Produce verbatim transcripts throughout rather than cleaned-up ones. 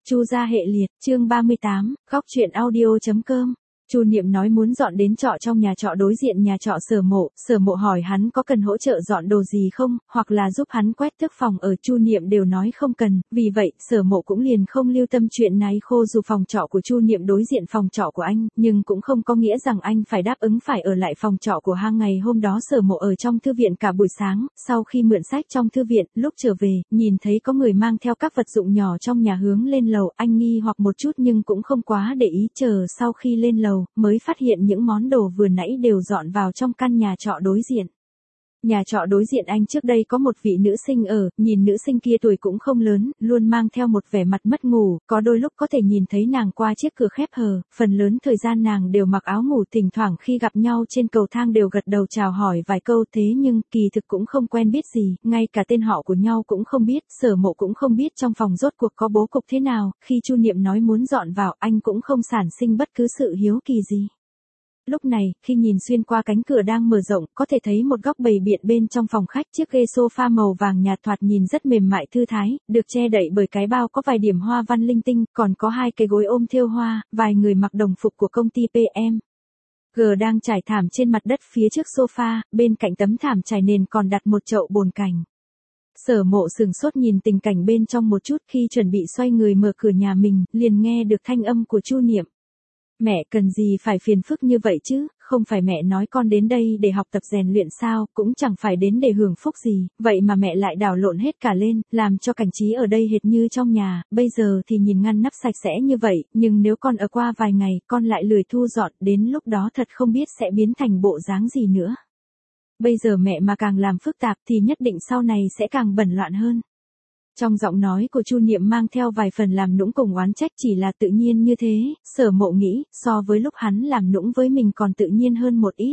Chu gia hệ liệt, chương ba mươi tám, góc truyện audio chấm com. Chu Niệm nói muốn dọn đến trọ trong nhà trọ đối diện nhà trọ Sở Mộ, Sở Mộ hỏi hắn có cần hỗ trợ dọn đồ gì không, hoặc là giúp hắn quét tước phòng ở, Chu Niệm đều nói không cần, vì vậy, Sở Mộ cũng liền không lưu tâm chuyện này. Khô dù phòng trọ của Chu Niệm đối diện phòng trọ của anh, nhưng cũng không có nghĩa rằng anh phải đáp ứng phải ở lại phòng trọ của hang. Ngày hôm đó Sở Mộ ở trong thư viện cả buổi sáng, sau khi mượn sách trong thư viện, lúc trở về, nhìn thấy có người mang theo các vật dụng nhỏ trong nhà hướng lên lầu, anh nghi hoặc một chút nhưng cũng không quá để ý, chờ sau khi lên lầu, mới phát hiện những món đồ vừa nãy đều dọn vào trong căn nhà trọ đối diện. Nhà trọ đối diện anh trước đây có một vị nữ sinh ở, nhìn nữ sinh kia tuổi cũng không lớn, luôn mang theo một vẻ mặt mất ngủ, có đôi lúc có thể nhìn thấy nàng qua chiếc cửa khép hờ, phần lớn thời gian nàng đều mặc áo ngủ, thỉnh thoảng khi gặp nhau trên cầu thang đều gật đầu chào hỏi vài câu, thế nhưng kỳ thực cũng không quen biết gì, ngay cả tên họ của nhau cũng không biết. Sở Mộ cũng không biết trong phòng rốt cuộc có bố cục thế nào, khi Chu Niệm nói muốn dọn vào, anh cũng không sản sinh bất cứ sự hiếu kỳ gì. Lúc này, khi nhìn xuyên qua cánh cửa đang mở rộng, có thể thấy một góc bày biện bên trong phòng khách, chiếc ghế sofa màu vàng nhạt thoạt nhìn rất mềm mại thư thái, được che đậy bởi cái bao có vài điểm hoa văn linh tinh, còn có hai cái gối ôm thêu hoa, vài người mặc đồng phục của công ty pê em G đang trải thảm trên mặt đất phía trước sofa, bên cạnh tấm thảm trải nền còn đặt một chậu bồn cảnh. Sở Mộ sừng sốt nhìn tình cảnh bên trong một chút, khi chuẩn bị xoay người mở cửa nhà mình, liền nghe được thanh âm của Chu Niệm. Mẹ cần gì phải phiền phức như vậy chứ, không phải mẹ nói con đến đây để học tập rèn luyện sao, cũng chẳng phải đến để hưởng phúc gì, vậy mà mẹ lại đảo lộn hết cả lên, làm cho cảnh trí ở đây hệt như trong nhà, bây giờ thì nhìn ngăn nắp sạch sẽ như vậy, nhưng nếu con ở qua vài ngày, con lại lười thu dọn, đến lúc đó thật không biết sẽ biến thành bộ dáng gì nữa. Bây giờ mẹ mà càng làm phức tạp thì nhất định sau này sẽ càng bẩn loạn hơn. Trong giọng nói của Chu Niệm mang theo vài phần làm nũng cùng oán trách, chỉ là tự nhiên như thế, Sở Mộ nghĩ, so với lúc hắn làm nũng với mình còn tự nhiên hơn một ít.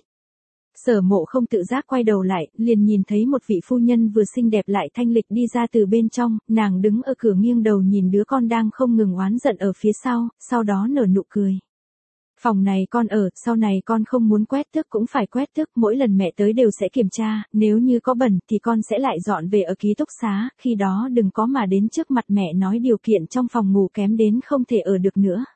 Sở Mộ không tự giác quay đầu lại, liền nhìn thấy một vị phu nhân vừa xinh đẹp lại thanh lịch đi ra từ bên trong, nàng đứng ở cửa nghiêng đầu nhìn đứa con đang không ngừng oán giận ở phía sau, sau đó nở nụ cười. Phòng này con ở, sau này con không muốn quét tước cũng phải quét tước, mỗi lần mẹ tới đều sẽ kiểm tra, nếu như có bẩn thì con sẽ lại dọn về ở ký túc xá, khi đó đừng có mà đến trước mặt mẹ nói điều kiện trong phòng ngủ kém đến không thể ở được nữa.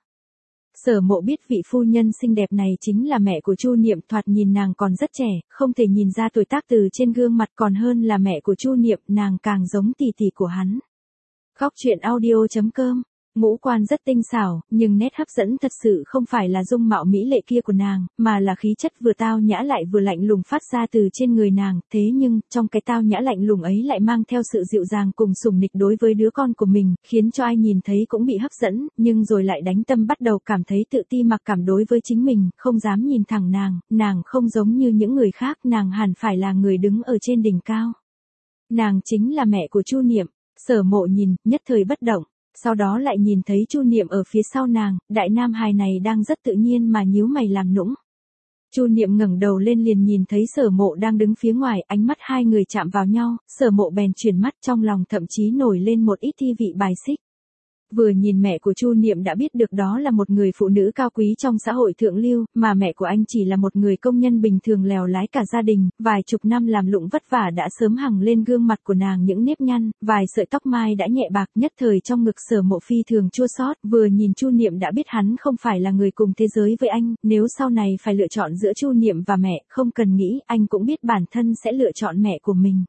Sở Mộ biết vị phu nhân xinh đẹp này chính là mẹ của Chu Niệm, thoạt nhìn nàng còn rất trẻ, không thể nhìn ra tuổi tác từ trên gương mặt, còn hơn là mẹ của Chu Niệm, nàng càng giống tỷ tỷ của hắn. Góc truyện audio chấm com. Ngũ quan rất tinh xảo, nhưng nét hấp dẫn thật sự không phải là dung mạo mỹ lệ kia của nàng, mà là khí chất vừa tao nhã lại vừa lạnh lùng phát ra từ trên người nàng, thế nhưng, trong cái tao nhã lạnh lùng ấy lại mang theo sự dịu dàng cùng sủng nịch đối với đứa con của mình, khiến cho ai nhìn thấy cũng bị hấp dẫn, nhưng rồi lại đánh tâm bắt đầu cảm thấy tự ti mặc cảm đối với chính mình, không dám nhìn thẳng nàng, nàng không giống như những người khác, nàng hẳn phải là người đứng ở trên đỉnh cao. Nàng chính là mẹ của Chu Niệm. Sở Mộ nhìn, nhất thời bất động. Sau đó lại nhìn thấy Chu Niệm ở phía sau nàng, đại nam hài này đang rất tự nhiên mà nhíu mày làm nũng. Chu Niệm ngẩng đầu lên liền nhìn thấy Sở Mộ đang đứng phía ngoài, ánh mắt hai người chạm vào nhau, Sở Mộ bèn chuyển mắt, trong lòng thậm chí nổi lên một ít thi vị bài xích. Vừa nhìn mẹ của Chu Niệm đã biết được đó là một người phụ nữ cao quý trong xã hội thượng lưu, mà mẹ của anh chỉ là một người công nhân bình thường lèo lái cả gia đình, vài chục năm làm lụng vất vả đã sớm hằn lên gương mặt của nàng những nếp nhăn, vài sợi tóc mai đã nhẹ bạc, nhất thời trong ngực Sở Mộ phi thường chua xót, vừa nhìn Chu Niệm đã biết hắn không phải là người cùng thế giới với anh, nếu sau này phải lựa chọn giữa Chu Niệm và mẹ, không cần nghĩ, anh cũng biết bản thân sẽ lựa chọn mẹ của mình.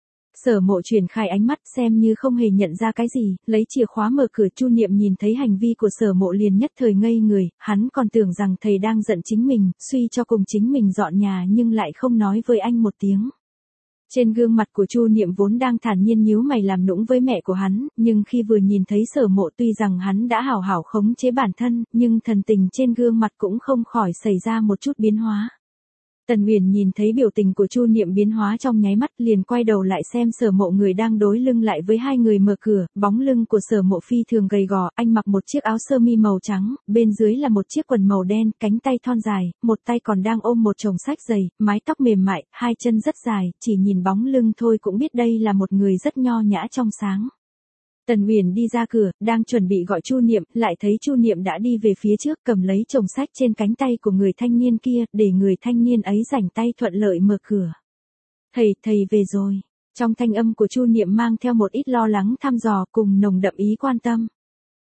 Sở Mộ chuyển khai ánh mắt xem như không hề nhận ra cái gì, lấy chìa khóa mở cửa. Chu Niệm nhìn thấy hành vi của Sở Mộ liền nhất thời ngây người, hắn còn tưởng rằng thầy đang giận chính mình, suy cho cùng chính mình dọn nhà nhưng lại không nói với anh một tiếng. Trên gương mặt của Chu Niệm vốn đang thản nhiên nhíu mày làm nũng với mẹ của hắn, nhưng khi vừa nhìn thấy Sở Mộ tuy rằng hắn đã hảo hảo khống chế bản thân, nhưng thần tình trên gương mặt cũng không khỏi xảy ra một chút biến hóa. Tần Uyển nhìn thấy biểu tình của Chu Niệm biến hóa trong nháy mắt liền quay đầu lại xem Sở Mộ người đang đối lưng lại với hai người mở cửa, bóng lưng của Sở Mộ phi thường gầy gò, anh mặc một chiếc áo sơ mi màu trắng, bên dưới là một chiếc quần màu đen, cánh tay thon dài, một tay còn đang ôm một chồng sách dày, mái tóc mềm mại, hai chân rất dài, chỉ nhìn bóng lưng thôi cũng biết đây là một người rất nho nhã trong sáng. Tần Uyển đi ra cửa, đang chuẩn bị gọi Chu Niệm, lại thấy Chu Niệm đã đi về phía trước cầm lấy chồng sách trên cánh tay của người thanh niên kia, để người thanh niên ấy rảnh tay thuận lợi mở cửa. Thầy, thầy về rồi. Trong thanh âm của Chu Niệm mang theo một ít lo lắng thăm dò cùng nồng đậm ý quan tâm.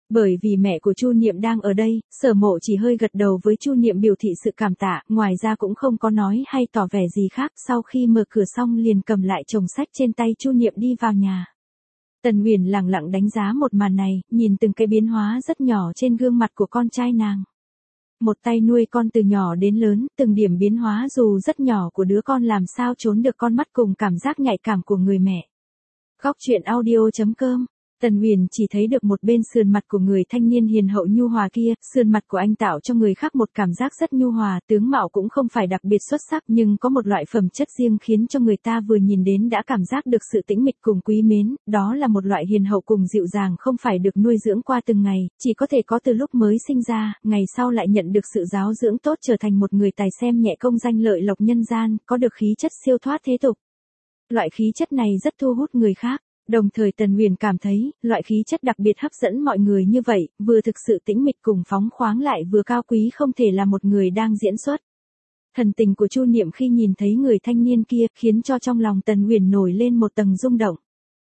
Bởi vì mẹ của Chu Niệm đang ở đây, Sở Mộ chỉ hơi gật đầu với Chu Niệm biểu thị sự cảm tạ, ngoài ra cũng không có nói hay tỏ vẻ gì khác, sau khi mở cửa xong liền cầm lại chồng sách trên tay Chu Niệm đi vào nhà. Tần Uyển lặng lặng đánh giá một màn này, nhìn từng cái biến hóa rất nhỏ trên gương mặt của con trai nàng. Một tay nuôi con từ nhỏ đến lớn, từng điểm biến hóa dù rất nhỏ của đứa con làm sao trốn được con mắt cùng cảm giác nhạy cảm của người mẹ. Góc truyện audio chấm com. Tần Uyển chỉ thấy được một bên sườn mặt của người thanh niên hiền hậu nhu hòa kia, sườn mặt của anh tạo cho người khác một cảm giác rất nhu hòa, tướng mạo cũng không phải đặc biệt xuất sắc nhưng có một loại phẩm chất riêng khiến cho người ta vừa nhìn đến đã cảm giác được sự tĩnh mịch cùng quý mến, đó là một loại hiền hậu cùng dịu dàng không phải được nuôi dưỡng qua từng ngày, chỉ có thể có từ lúc mới sinh ra, ngày sau lại nhận được sự giáo dưỡng tốt trở thành một người tài xem nhẹ công danh lợi lộc nhân gian, có được khí chất siêu thoát thế tục. Loại khí chất này rất thu hút người khác. Đồng thời Tần Uyển cảm thấy, loại khí chất đặc biệt hấp dẫn mọi người như vậy, vừa thực sự tĩnh mịch cùng phóng khoáng lại vừa cao quý không thể là một người đang diễn xuất. Thần tình của Chu Niệm khi nhìn thấy người thanh niên kia, khiến cho trong lòng Tần Uyển nổi lên một tầng rung động.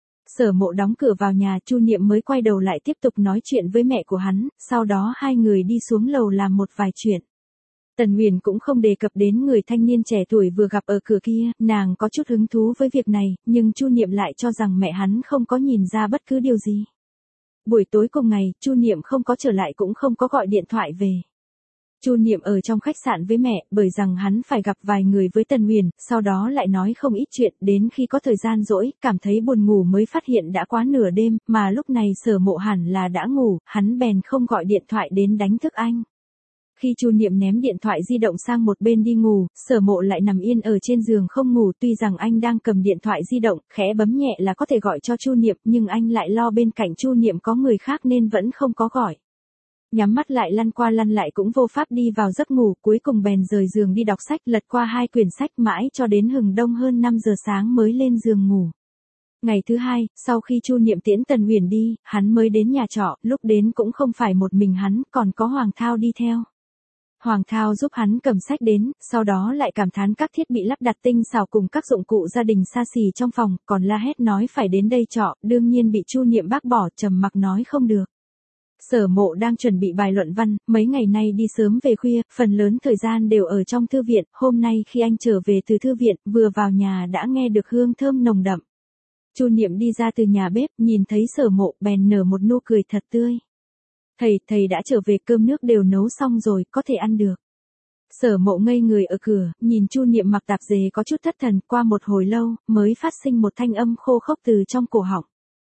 Sở Mộ đóng cửa vào nhà, Chu Niệm mới quay đầu lại tiếp tục nói chuyện với mẹ của hắn, sau đó hai người đi xuống lầu làm một vài chuyện. Tần Uyển cũng không đề cập đến người thanh niên trẻ tuổi vừa gặp ở cửa kia, nàng có chút hứng thú với việc này, nhưng Chu Niệm lại cho rằng mẹ hắn không có nhìn ra bất cứ điều gì. Buổi tối cùng ngày, Chu Niệm không có trở lại cũng không có gọi điện thoại về. Chu Niệm ở trong khách sạn với mẹ, bởi rằng hắn phải gặp vài người với Tần Uyển, sau đó lại nói không ít chuyện, đến khi có thời gian rỗi, cảm thấy buồn ngủ mới phát hiện đã quá nửa đêm, mà lúc này Sở Mộ hẳn là đã ngủ, hắn bèn không gọi điện thoại đến đánh thức anh. Khi Chu Niệm ném điện thoại di động sang một bên đi ngủ, Sở Mộ lại nằm yên ở trên giường không ngủ, tuy rằng anh đang cầm điện thoại di động, khẽ bấm nhẹ là có thể gọi cho Chu Niệm, nhưng anh lại lo bên cạnh Chu Niệm có người khác nên vẫn không có gọi. Nhắm mắt lại lăn qua lăn lại cũng vô pháp đi vào giấc ngủ, cuối cùng bèn rời giường đi đọc sách, lật qua hai quyển sách mãi cho đến hừng đông hơn năm giờ sáng mới lên giường ngủ. Ngày thứ hai, sau khi Chu Niệm tiễn Tần Uyển đi, hắn mới đến nhà trọ, lúc đến cũng không phải một mình hắn, còn có Hoàng Thao đi theo. Hoàng Thao giúp hắn cầm sách đến, sau đó lại cảm thán các thiết bị lắp đặt tinh xảo cùng các dụng cụ gia đình xa xỉ trong phòng, còn la hét nói phải đến đây trọ, đương nhiên bị Chu Niệm bác bỏ, trầm mặc nói không được. Sở Mộ đang chuẩn bị bài luận văn, mấy ngày nay đi sớm về khuya, phần lớn thời gian đều ở trong thư viện, hôm nay khi anh trở về từ thư viện, vừa vào nhà đã nghe được hương thơm nồng đậm. Chu Niệm đi ra từ nhà bếp, nhìn thấy Sở Mộ, bèn nở một nụ cười thật tươi. Thầy, thầy đã trở về, cơm nước đều nấu xong rồi, có thể ăn được. Sở Mộ ngây người ở cửa, nhìn Chu Niệm mặc tạp dề có chút thất thần, qua một hồi lâu, mới phát sinh một thanh âm khô khốc từ trong cổ họng.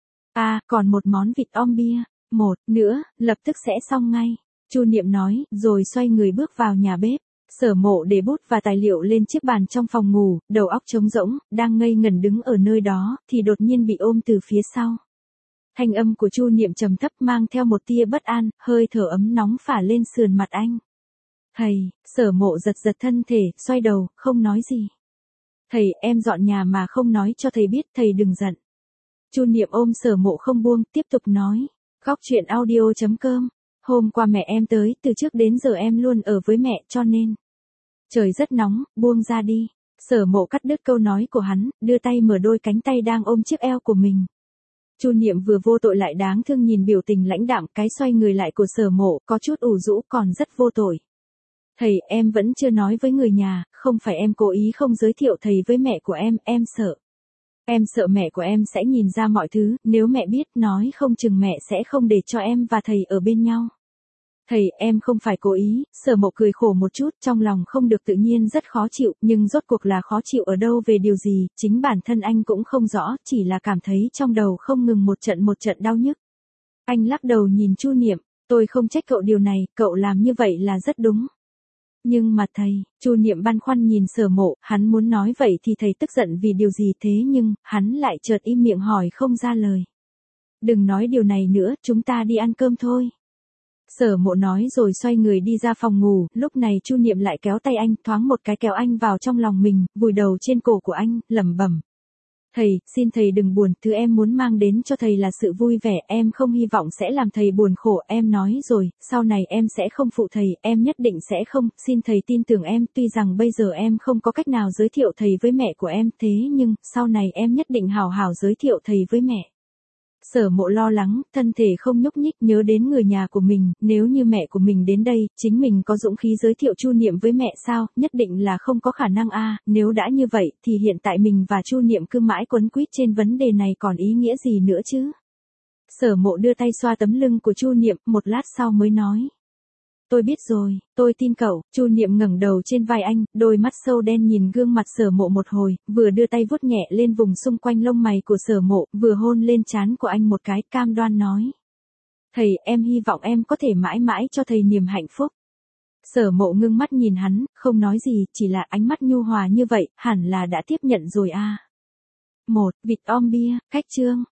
À, còn một món vịt om bia, một nữa, lập tức sẽ xong ngay. Chu Niệm nói, rồi xoay người bước vào nhà bếp. Sở Mộ để bút và tài liệu lên chiếc bàn trong phòng ngủ, đầu óc trống rỗng, đang ngây ngẩn đứng ở nơi đó, thì đột nhiên bị ôm từ phía sau. Thanh âm của Chu Niệm trầm thấp mang theo một tia bất an, hơi thở ấm nóng phả lên sườn mặt anh. Thầy, Sở Mộ giật giật thân thể, xoay đầu, không nói gì. Thầy, em dọn nhà mà không nói cho thầy biết, thầy đừng giận. Chu Niệm ôm Sở Mộ không buông, tiếp tục nói. Góc truyện audio chấm com. Hôm qua mẹ em tới, từ trước đến giờ em luôn ở với mẹ, cho nên. Trời rất nóng, buông ra đi. Sở Mộ cắt đứt câu nói của hắn, đưa tay mở đôi cánh tay đang ôm chiếc eo của mình. Chu Niệm vừa vô tội lại đáng thương nhìn biểu tình lãnh đạm, cái xoay người lại của Sở Mộ, có chút ủ rũ còn rất vô tội. Thầy, em vẫn chưa nói với người nhà, không phải em cố ý không giới thiệu thầy với mẹ của em, em sợ. Em sợ mẹ của em sẽ nhìn ra mọi thứ, nếu mẹ biết, nói không chừng mẹ sẽ không để cho em và thầy ở bên nhau. Thầy, em không phải cố ý. Sở Mộ cười khổ một chút, trong lòng không được tự nhiên rất khó chịu, nhưng rốt cuộc là khó chịu ở đâu về điều gì, chính bản thân anh cũng không rõ, chỉ là cảm thấy trong đầu không ngừng một trận một trận đau nhức. Anh lắc đầu nhìn Chu Niệm, tôi không trách cậu điều này, cậu làm như vậy là rất đúng. Nhưng mà thầy, Chu Niệm băn khoăn nhìn Sở Mộ, hắn muốn nói vậy thì thầy tức giận vì điều gì thế nhưng, hắn lại chợt im miệng hỏi không ra lời. Đừng nói điều này nữa, chúng ta đi ăn cơm thôi. Sở Mộ nói rồi xoay người đi ra phòng ngủ, lúc này Chu Niệm lại kéo tay anh, thoáng một cái kéo anh vào trong lòng mình, vùi đầu trên cổ của anh, lẩm bẩm. Thầy, xin thầy đừng buồn, thứ em muốn mang đến cho thầy là sự vui vẻ, em không hy vọng sẽ làm thầy buồn khổ, em nói rồi, sau này em sẽ không phụ thầy, em nhất định sẽ không, xin thầy tin tưởng em, tuy rằng bây giờ em không có cách nào giới thiệu thầy với mẹ của em, thế nhưng, sau này em nhất định hào hào giới thiệu thầy với mẹ. Sở Mộ lo lắng, thân thể không nhúc nhích, nhớ đến người nhà của mình, nếu như mẹ của mình đến đây, chính mình có dũng khí giới thiệu Chu Niệm với mẹ sao, nhất định là không có khả năng a, nếu đã như vậy, thì hiện tại mình và Chu Niệm cứ mãi quấn quýt trên vấn đề này còn ý nghĩa gì nữa chứ. Sở Mộ đưa tay xoa tấm lưng của Chu Niệm, một lát sau mới nói. Tôi biết rồi, tôi tin cậu. Chu Niệm ngẩng đầu trên vai anh, đôi mắt sâu đen nhìn gương mặt Sở Mộ một hồi, vừa đưa tay vuốt nhẹ lên vùng xung quanh lông mày của Sở Mộ, vừa hôn lên trán của anh một cái, cam đoan nói. Thầy, em hy vọng em có thể mãi mãi cho thầy niềm hạnh phúc. Sở Mộ ngưng mắt nhìn hắn, không nói gì, chỉ là ánh mắt nhu hòa như vậy, hẳn là đã tiếp nhận rồi a. À. một. Vịt om bia, cách chương.